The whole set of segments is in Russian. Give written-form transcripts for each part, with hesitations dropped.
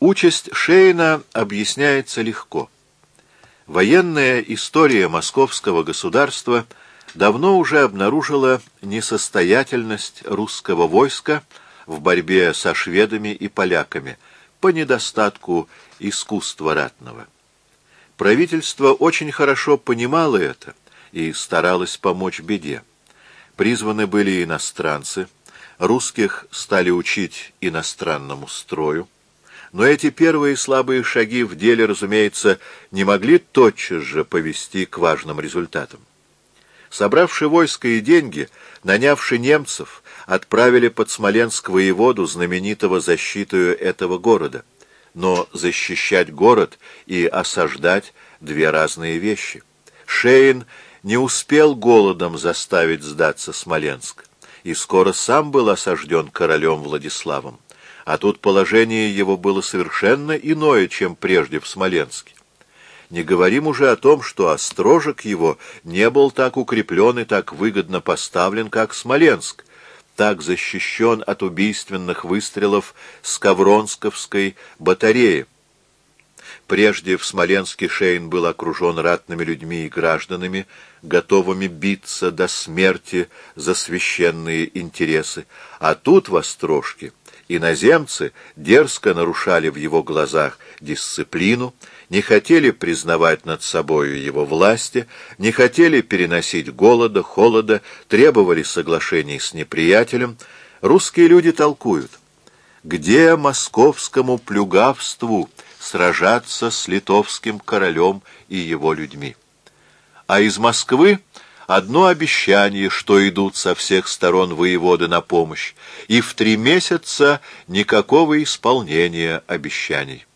Участь Шейна объясняется легко. Военная история московского государства давно уже обнаружила несостоятельность русского войска в борьбе со шведами и поляками по недостатку искусства ратного. Правительство очень хорошо понимало это и старалось помочь беде. Призваны были иностранцы, русских стали учить иностранному строю, но эти первые слабые шаги в деле, разумеется, не могли тотчас же повести к важным результатам. Собравши войско и деньги, нанявши немцев, отправили под Смоленск воеводу, знаменитого защитою этого города. Но защищать город и осаждать — две разные вещи. Шейн не успел голодом заставить сдаться Смоленск, и скоро сам был осажден королем Владиславом. А тут положение его было совершенно иное, чем прежде в Смоленске. Не говорим уже о том, что острожек его не был так укреплен и так выгодно поставлен, как Смоленск, так защищен от убийственных выстрелов Скавронсковской батареи. Прежде в Смоленске Шейн был окружен ратными людьми и гражданами, готовыми биться до смерти за священные интересы, а тут в Острожке иноземцы дерзко нарушали в его глазах дисциплину, не хотели признавать над собою его власти, не хотели переносить голода, холода, требовали соглашений с неприятелем. Русские люди толкуют: где московскому плюгавству сражаться с литовским королем и его людьми? А из Москвы одно обещание, что идут со всех сторон воеводы на помощь, и в 3 месяца никакого исполнения обещаний.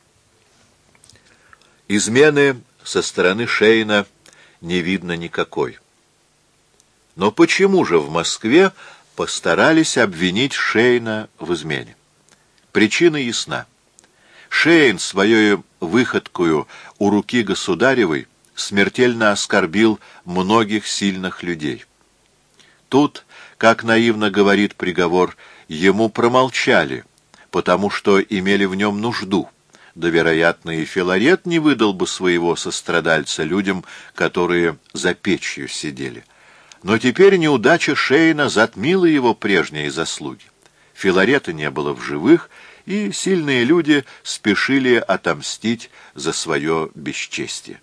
Измены со стороны Шейна не видно никакой. Но почему же в Москве постарались обвинить Шейна в измене? Причина ясна. Шейн своей выходкою у руки государевой смертельно оскорбил многих сильных людей. Тут, как наивно говорит приговор, ему промолчали, потому что имели в нем нужду. Да, вероятно, и Филарет не выдал бы своего сострадальца людям, которые за печью сидели. Но теперь неудача Шейна затмила его прежние заслуги. Филарета не было в живых, и сильные люди спешили отомстить за свое бесчестие.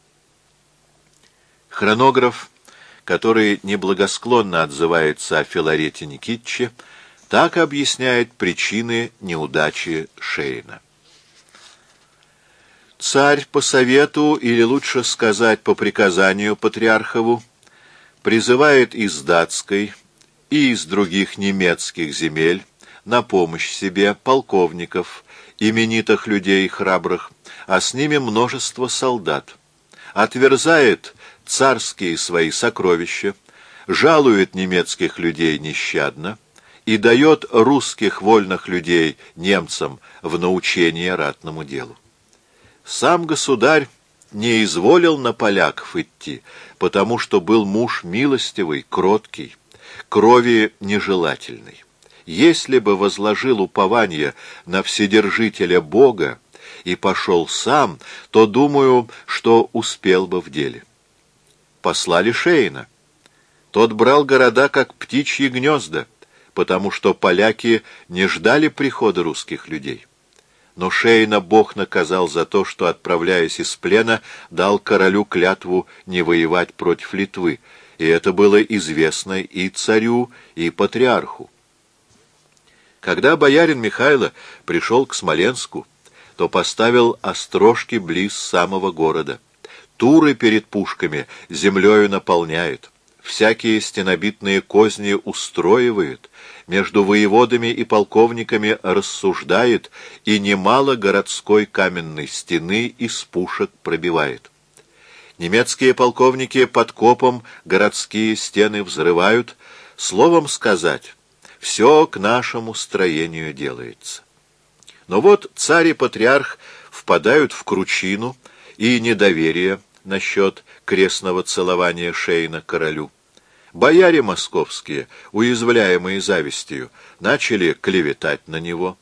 Хронограф, который неблагосклонно отзывается о Филарете Никитиче, так объясняет причины неудачи Шейна. Царь по совету, или лучше сказать по приказанию патриархову, призывает из датской и из других немецких земель на помощь себе полковников, именитых людей храбрых, а с ними множество солдат, отверзает царские свои сокровища, жалует немецких людей нещадно и дает русских вольных людей немцам в научение ратному делу. Сам государь не изволил на поляков идти, потому что был муж милостивый, кроткий, крови нежелательный. Если бы возложил упование на Вседержителя Бога и пошел сам, то, думаю, что успел бы в деле. Послали Шейна. Тот брал города, как птичьи гнезда, потому что поляки не ждали прихода русских людей. Но Шейна Бог наказал за то, что, отправляясь из плена, дал королю клятву не воевать против Литвы, и это было известно и царю, и патриарху. Когда боярин Михайло пришел к Смоленску, то поставил острожки близ самого города. Туры перед пушками землею наполняет, всякие стенобитные козни устроивает, между воеводами и полковниками рассуждает и немало городской каменной стены из пушек пробивает. Немецкие полковники под копом городские стены взрывают, словом сказать, все к нашему строению делается. Но вот царь и патриарх впадают в кручину и недоверие насчет крестного целования Шейна королю. Бояре московские, уязвляемые завистью, начали клеветать на него,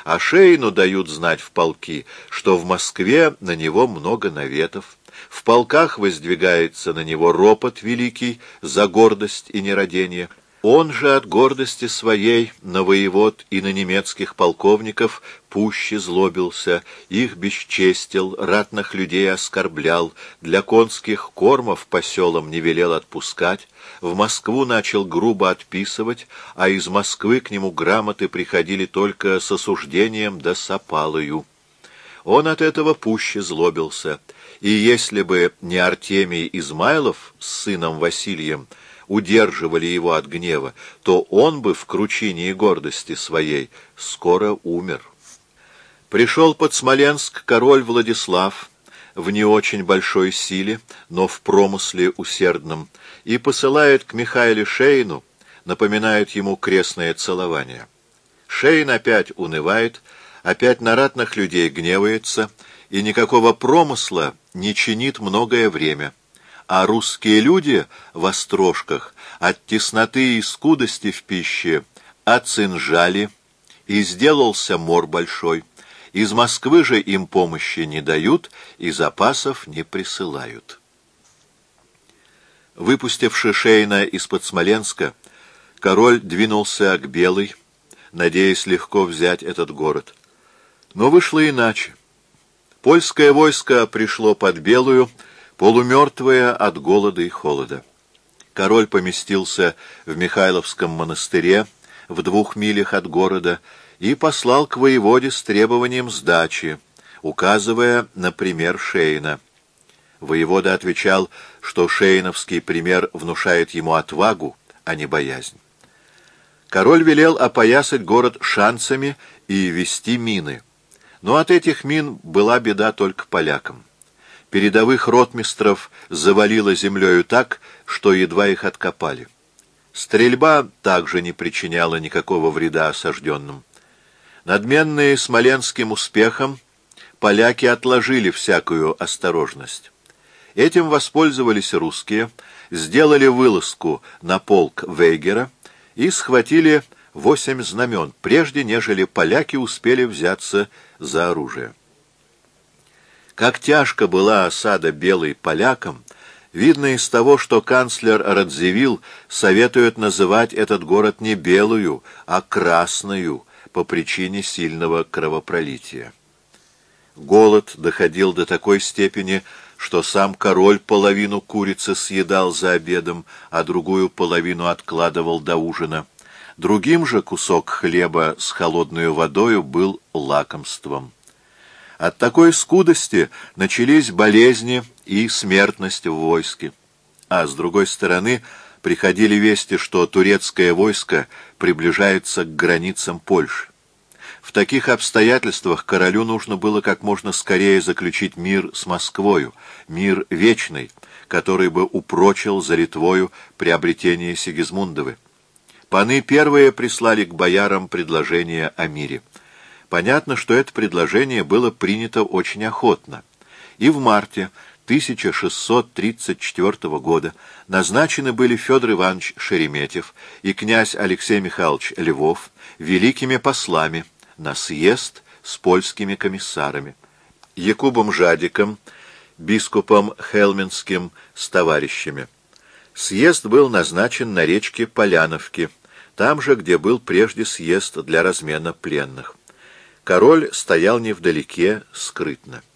а Шейну дают знать в полки, что в Москве на него много наветов. В полках воздвигается на него ропот великий за гордость и нерадение. Он же от гордости своей на воевод и на немецких полковников пуще злобился, их бесчестил, ратных людей оскорблял, для конских кормов по селам не велел отпускать, в Москву начал грубо отписывать, а из Москвы к нему грамоты приходили только с осуждением да с опалою. Он от этого пуще злобился, и если бы не Артемий Измайлов с сыном Василием удерживали его от гнева, то он бы в кручине и гордости своей скоро умер. Пришел под Смоленск король Владислав в не очень большой силе, но в промысле усердном, и посылает к Михаилу Шейну, напоминает ему крестное целование. Шейн опять унывает, опять на ратных людей гневается, и никакого промысла не чинит многое время. А русские люди в острожках от тесноты и скудости в пище оцинжали, и сделался мор большой. Из Москвы же им помощи не дают и запасов не присылают. Выпустивши Шейна из-под Смоленска, король двинулся к Белой, надеясь легко взять этот город. Но вышло иначе. Польское войско пришло под Белую, полумертвое от голода и холода. Король поместился в Михайловском монастыре в 2 милях от города и послал к воеводе с требованием сдачи, указывая на пример Шейна. Воевода отвечал, что шейновский пример внушает ему отвагу, а не боязнь. Король велел опоясать город шанцами и вести мины. Но от этих мин была беда только полякам. Передовых ротмистров завалило землею так, что едва их откопали. Стрельба также не причиняла никакого вреда осажденным. Надменные смоленским успехом, поляки отложили всякую осторожность. Этим воспользовались русские, сделали вылазку на полк Вейгера и схватили 8 знамен, прежде нежели поляки успели взяться за оружие. Как тяжко была осада Белой полякам, видно из того, что канцлер Радзивилл советует называть этот город не Белую, а Красную, по причине сильного кровопролития. Голод доходил до такой степени, что сам король половину курицы съедал за обедом, а другую половину откладывал до ужина. Другим же кусок хлеба с холодной водою был лакомством. От такой скудости начались болезни и смертность в войске. А с другой стороны приходили вести, что турецкое войско приближается к границам Польши. В таких обстоятельствах королю нужно было как можно скорее заключить мир с Москвою, мир вечный, который бы упрочил за Литвою приобретение Сигизмундовы. Паны первые прислали к боярам предложение о мире. Понятно, что это предложение было принято очень охотно. И в марте 1634 года назначены были Федор Иванович Шереметьев и князь Алексей Михайлович Львов великими послами на съезд с польскими комиссарами, Якубом Жадиком, бискупом Хелминским с товарищами. Съезд был назначен на речке Поляновки, там же, где был прежде съезд для размена пленных. Король стоял невдалеке, скрытно.